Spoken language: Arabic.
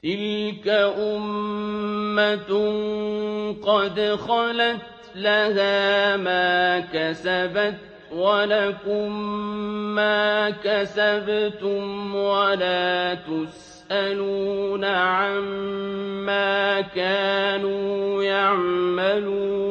تِلْكَ أُمَّةٌ قَدْ خَلَتْ لَهَا مَا كَسَبَتْ وَلَكُم مَّا كَسَبْتُمْ وَلَا تُسْأَلُونَ عَمَّا كَانُوا يَعْمَلُونَ